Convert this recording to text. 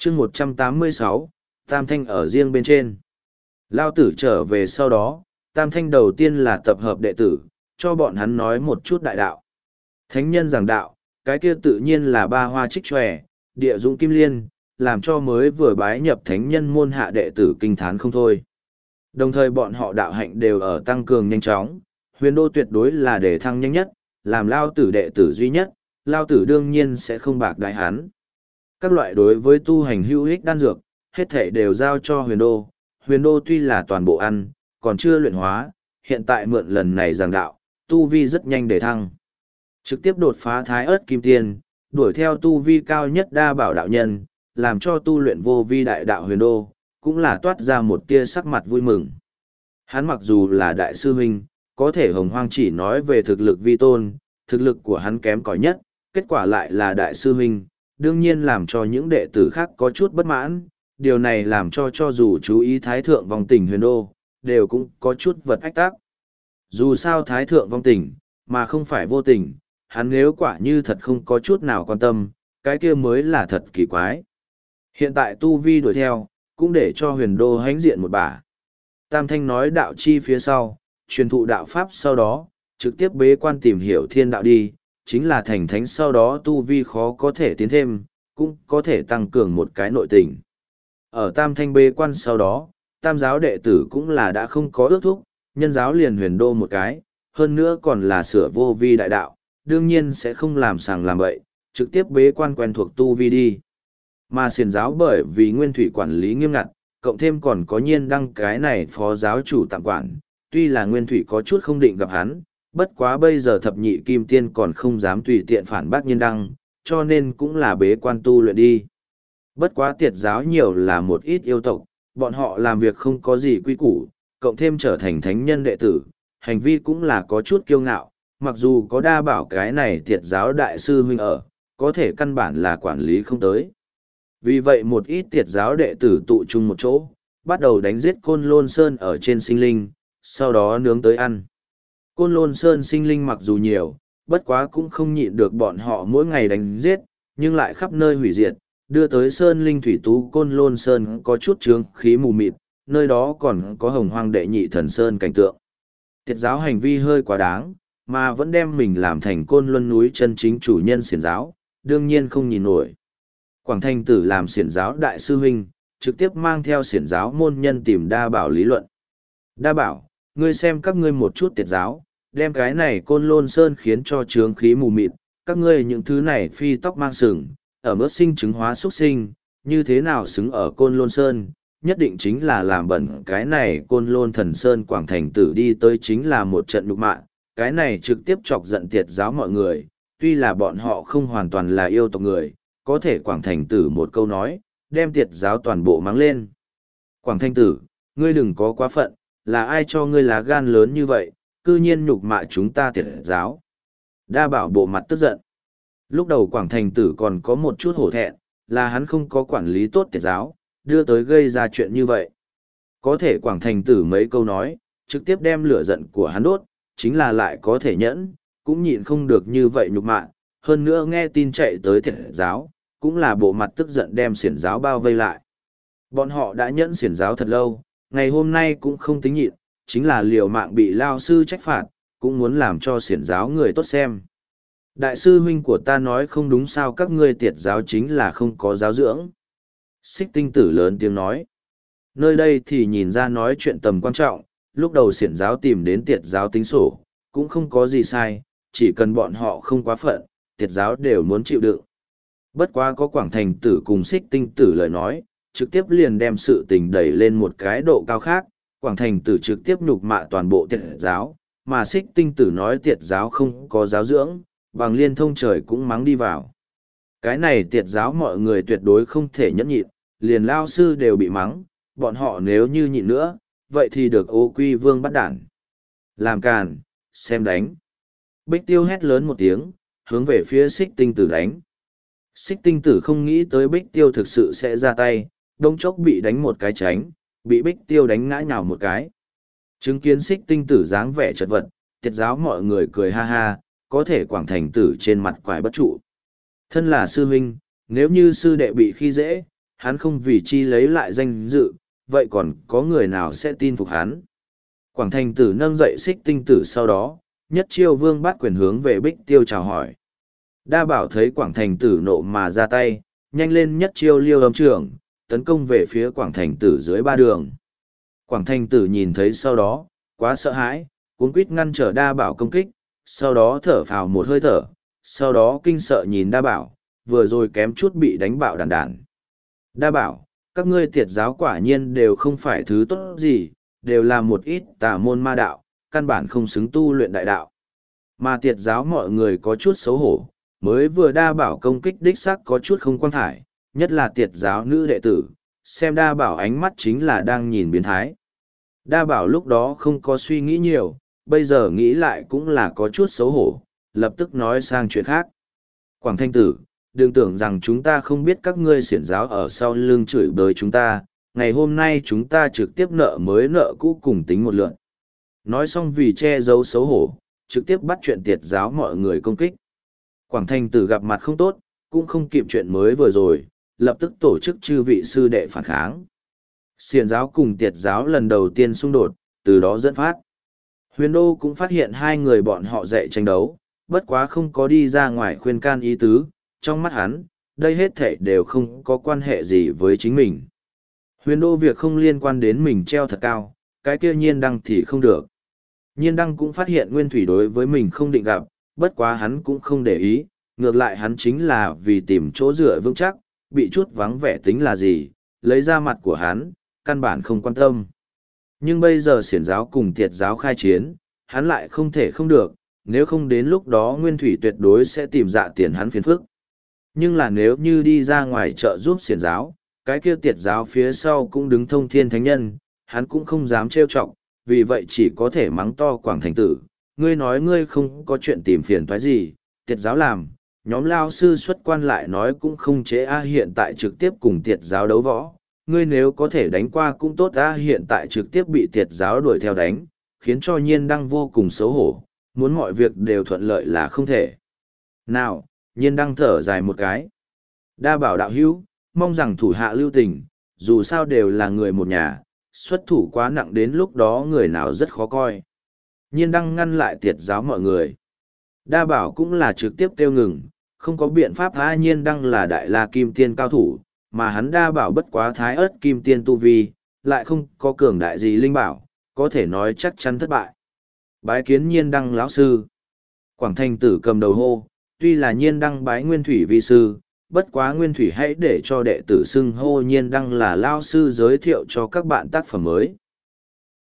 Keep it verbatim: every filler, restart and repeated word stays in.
chương một trăm tám mươi sáu, Tam Thanh ở riêng bên trên. Lao tử trở về sau đó, Tam Thanh đầu tiên là tập hợp đệ tử, cho bọn hắn nói một chút đại đạo. Thánh nhân giảng đạo, cái kia tự nhiên là ba hoa trích tròe, địa dũng kim liên, làm cho mới vừa bái nhập thánh nhân môn hạ đệ tử kinh thán không thôi. Đồng thời bọn họ đạo hạnh đều ở tăng cường nhanh chóng, huyền đô tuyệt đối là để thăng nhanh nhất, làm lao tử đệ tử duy nhất, lao tử đương nhiên sẽ không bạc đại hắn. Các loại đối với tu hành hữu ích đan dược, hết thể đều giao cho huyền đô. Huyền đô tuy là toàn bộ ăn, còn chưa luyện hóa, hiện tại mượn lần này giảng đạo, tu vi rất nhanh để thăng. Trực tiếp đột phá thái ớt kim tiên, đuổi theo tu vi cao nhất đa bảo đạo nhân, làm cho tu luyện vô vi đại đạo huyền đô, cũng là toát ra một tia sắc mặt vui mừng. Hắn mặc dù là đại sư huynh, có thể hồng hoang chỉ nói về thực lực vi tôn, thực lực của hắn kém cỏi nhất, kết quả lại là đại sư huynh, đương nhiên làm cho những đệ tử khác có chút bất mãn, điều này làm cho cho dù chú ý thái thượng vong tình huyền đô, đều cũng có chút vật ách tác. Dù sao thái thượng vong tình, mà không phải vô tình, hắn nếu quả như thật không có chút nào quan tâm, cái kia mới là thật kỳ quái. Hiện tại tu vi đuổi theo, cũng để cho huyền đô hãnh diện một bả. Tam Thanh nói đạo chi phía sau, truyền thụ đạo pháp sau đó, trực tiếp bế quan tìm hiểu thiên đạo đi, chính là thành thánh sau đó tu vi khó có thể tiến thêm, cũng có thể tăng cường một cái nội tình. Ở Tam Thanh bế quan sau đó, Tam giáo đệ tử cũng là đã không có ước thúc, nhân giáo liền huyền đô một cái, hơn nữa còn là sửa vô vi đại đạo, đương nhiên sẽ không làm sàng làm bậy, trực tiếp bế quan quen thuộc tu vi đi. Mà xiển giáo bởi vì nguyên thủy quản lý nghiêm ngặt, cộng thêm còn có nhiên đăng cái này phó giáo chủ tạm quản, tuy là nguyên thủy có chút không định gặp hắn, bất quá bây giờ thập nhị kim tiên còn không dám tùy tiện phản bác nhiên đăng, cho nên cũng là bế quan tu luyện đi. Bất quá tiệt giáo nhiều là một ít yêu tộc, bọn họ làm việc không có gì quy củ, cộng thêm trở thành thánh nhân đệ tử, hành vi cũng là có chút kiêu ngạo, mặc dù có đa bảo cái này tiệt giáo đại sư huynh ở, có thể căn bản là quản lý không tới. Vì vậy một ít tiệt giáo đệ tử tụ chung một chỗ, bắt đầu đánh giết Côn Lôn Sơn ở trên sinh linh, sau đó nướng tới ăn. Côn Lôn Sơn sinh linh mặc dù nhiều, bất quá cũng không nhịn được bọn họ mỗi ngày đánh giết, nhưng lại khắp nơi hủy diệt, đưa tới Sơn linh thủy tú Côn Lôn Sơn có chút trướng khí mù mịt, nơi đó còn có hồng hoang đệ nhị thần Sơn cảnh tượng. Tiệt giáo hành vi hơi quá đáng, mà vẫn đem mình làm thành Côn Luân núi chân chính chủ nhân xiển giáo, đương nhiên không nhìn nổi. Quảng Thanh Tử làm xiển giáo đại sư huynh, trực tiếp mang theo xiển giáo môn nhân tìm đa bảo lý luận. Đa bảo, ngươi xem các ngươi một chút tiệt giáo, đem cái này Côn Lôn Sơn khiến cho trướng khí mù mịt, các ngươi những thứ này phi tóc mang sừng, ở mức sinh chứng hóa xuất sinh, như thế nào xứng ở Côn Lôn Sơn, nhất định chính là làm bẩn cái này Côn Lôn Thần Sơn Quảng Thành Tử đi tới chính là một trận nhục mạ, cái này trực tiếp chọc giận tiệt giáo mọi người, tuy là bọn họ không hoàn toàn là yêu tộc người, có thể Quảng Thành Tử một câu nói, đem tiệt giáo toàn bộ mắng lên. Quảng Thành Tử, ngươi đừng có quá phận, là ai cho ngươi lá gan lớn như vậy, cư nhiên nhục mạ chúng ta tiệt giáo. Đa bảo bộ mặt tức giận. Lúc đầu Quảng Thành Tử còn có một chút hổ thẹn, là hắn không có quản lý tốt tiệt giáo, đưa tới gây ra chuyện như vậy. Có thể Quảng Thành Tử mấy câu nói, trực tiếp đem lửa giận của hắn đốt, chính là lại có thể nhẫn, cũng nhịn không được như vậy nhục mạ, hơn nữa nghe tin chạy tới tiệt giáo, cũng là bộ mặt tức giận đem xiển giáo bao vây lại. Bọn họ đã nhẫn xiển giáo thật lâu, ngày hôm nay cũng không tính nhịn, chính là liều mạng bị lao sư trách phạt, cũng muốn làm cho xiển giáo người tốt xem. Đại sư huynh của ta nói không đúng sao, các ngươi tiệt giáo chính là không có giáo dưỡng. Xích Tinh Tử lớn tiếng nói. Nơi đây thì nhìn ra nói chuyện tầm quan trọng, lúc đầu xiển giáo tìm đến tiệt giáo tính sổ, cũng không có gì sai, chỉ cần bọn họ không quá phận, tiệt giáo đều muốn chịu đựng. Bất quá có Quảng Thành Tử cùng Xích Tinh Tử lời nói, trực tiếp liền đem sự tình đẩy lên một cái độ cao khác, Quảng Thành Tử trực tiếp nhục mạ toàn bộ tiệt giáo, mà Xích Tinh Tử nói tiệt giáo không có giáo dưỡng, bằng liên thông trời cũng mắng đi vào. Cái này tiệt giáo mọi người tuyệt đối không thể nhẫn nhịn, liền lao sư đều bị mắng, bọn họ nếu như nhịn nữa, vậy thì được ô quy vương bắt đản. Làm càn, xem đánh. Bích Tiêu hét lớn một tiếng, hướng về phía Xích Tinh Tử đánh. Xích Tinh Tử không nghĩ tới Bích Tiêu thực sự sẽ ra tay, đông chốc bị đánh một cái tránh, bị Bích Tiêu đánh ngã nhào một cái. Chứng kiến Xích Tinh Tử dáng vẻ chật vật, tiệt giáo mọi người cười ha ha, có thể Quảng Thành Tử trên mặt quải bất trụ. Thân là sư huynh, nếu như sư đệ bị khi dễ, hắn không vì chi lấy lại danh dự, vậy còn có người nào sẽ tin phục hắn. Quảng Thành Tử nâng dậy Xích Tinh Tử sau đó, nhất chiêu vương bắt quyền hướng về Bích Tiêu chào hỏi. Đa Bảo thấy Quảng Thành Tử nộ mà ra tay, nhanh lên nhất chiêu liêu âm trưởng, tấn công về phía Quảng Thành Tử dưới ba đường. Quảng Thành Tử nhìn thấy sau đó, quá sợ hãi, cuống quýt ngăn trở Đa Bảo công kích, sau đó thở phào một hơi thở, sau đó kinh sợ nhìn Đa Bảo, vừa rồi kém chút bị đánh bạo đàn đàn. Đa Bảo, các ngươi tiệt giáo quả nhiên đều không phải thứ tốt gì, đều là một ít tà môn ma đạo, căn bản không xứng tu luyện đại đạo. Mà tiệt giáo mọi người có chút xấu hổ, mới vừa Đa Bảo công kích đích xác có chút không quan thải, nhất là tiệt giáo nữ đệ tử, xem Đa Bảo ánh mắt chính là đang nhìn biến thái. Đa Bảo lúc đó không có suy nghĩ nhiều, bây giờ nghĩ lại cũng là có chút xấu hổ, lập tức nói sang chuyện khác. Quảng Thanh Tử, đừng tưởng rằng chúng ta không biết các ngươi xiển giáo ở sau lưng chửi bới chúng ta, ngày hôm nay chúng ta trực tiếp nợ mới nợ cũ cùng tính một lượt. Nói xong vì che giấu xấu hổ, trực tiếp bắt chuyện tiệt giáo mọi người công kích. Quảng Thanh Tử gặp mặt không tốt, cũng không kịp chuyện mới vừa rồi, lập tức tổ chức chư vị sư đệ phản kháng. Xiển giáo cùng tiệt giáo lần đầu tiên xung đột, từ đó dẫn phát. Huyền Đô cũng phát hiện hai người bọn họ dạy tranh đấu, bất quá không có đi ra ngoài khuyên can ý tứ, trong mắt hắn, đây hết thảy đều không có quan hệ gì với chính mình. Huyền Đô việc không liên quan đến mình treo thật cao, cái kia Nhiên Đăng thì không được. Nhiên Đăng cũng phát hiện Nguyên Thủy đối với mình không định gặp, bất quá hắn cũng không để ý, ngược lại hắn chính là vì tìm chỗ dựa vững chắc, bị chút vắng vẻ tính là gì, lấy ra mặt của hắn, căn bản không quan tâm. Nhưng bây giờ xiển giáo cùng tiệt giáo khai chiến, hắn lại không thể không được, nếu không đến lúc đó Nguyên Thủy tuyệt đối sẽ tìm dạ tiền hắn phiền phức. Nhưng là nếu như đi ra ngoài chợ giúp xiển giáo, cái kia tiệt giáo phía sau cũng đứng thông thiên thánh nhân, hắn cũng không dám trêu chọc, vì vậy chỉ có thể mắng to Quảng Thành Tử. Ngươi nói ngươi không có chuyện tìm phiền toái gì, tiệt giáo làm, nhóm lao sư xuất quan lại nói cũng không chế a hiện tại trực tiếp cùng tiệt giáo đấu võ. Ngươi nếu có thể đánh qua cũng tốt a hiện tại trực tiếp bị tiệt giáo đuổi theo đánh, khiến cho Nhiên Đăng vô cùng xấu hổ, muốn mọi việc đều thuận lợi là không thể. Nào, Nhiên Đăng thở dài một cái. Đa Bảo đạo hữu, mong rằng thủ hạ lưu tình, dù sao đều là người một nhà, xuất thủ quá nặng đến lúc đó người nào rất khó coi. Nhiên Đăng ngăn lại tiệt giáo mọi người. Đa Bảo cũng là trực tiếp kêu ngừng, không có biện pháp tha Nhiên Đăng là đại la kim tiên cao thủ, mà hắn Đa Bảo bất quá thái ớt kim tiên tu vi, lại không có cường đại gì linh bảo, có thể nói chắc chắn thất bại. Bái kiến Nhiên Đăng lão sư. Quảng Thanh Tử cầm đầu hô, tuy là Nhiên Đăng bái Nguyên Thủy vi sư, bất quá Nguyên Thủy hãy để cho đệ tử xưng hô Nhiên Đăng là lao sư giới thiệu cho các bạn tác phẩm mới.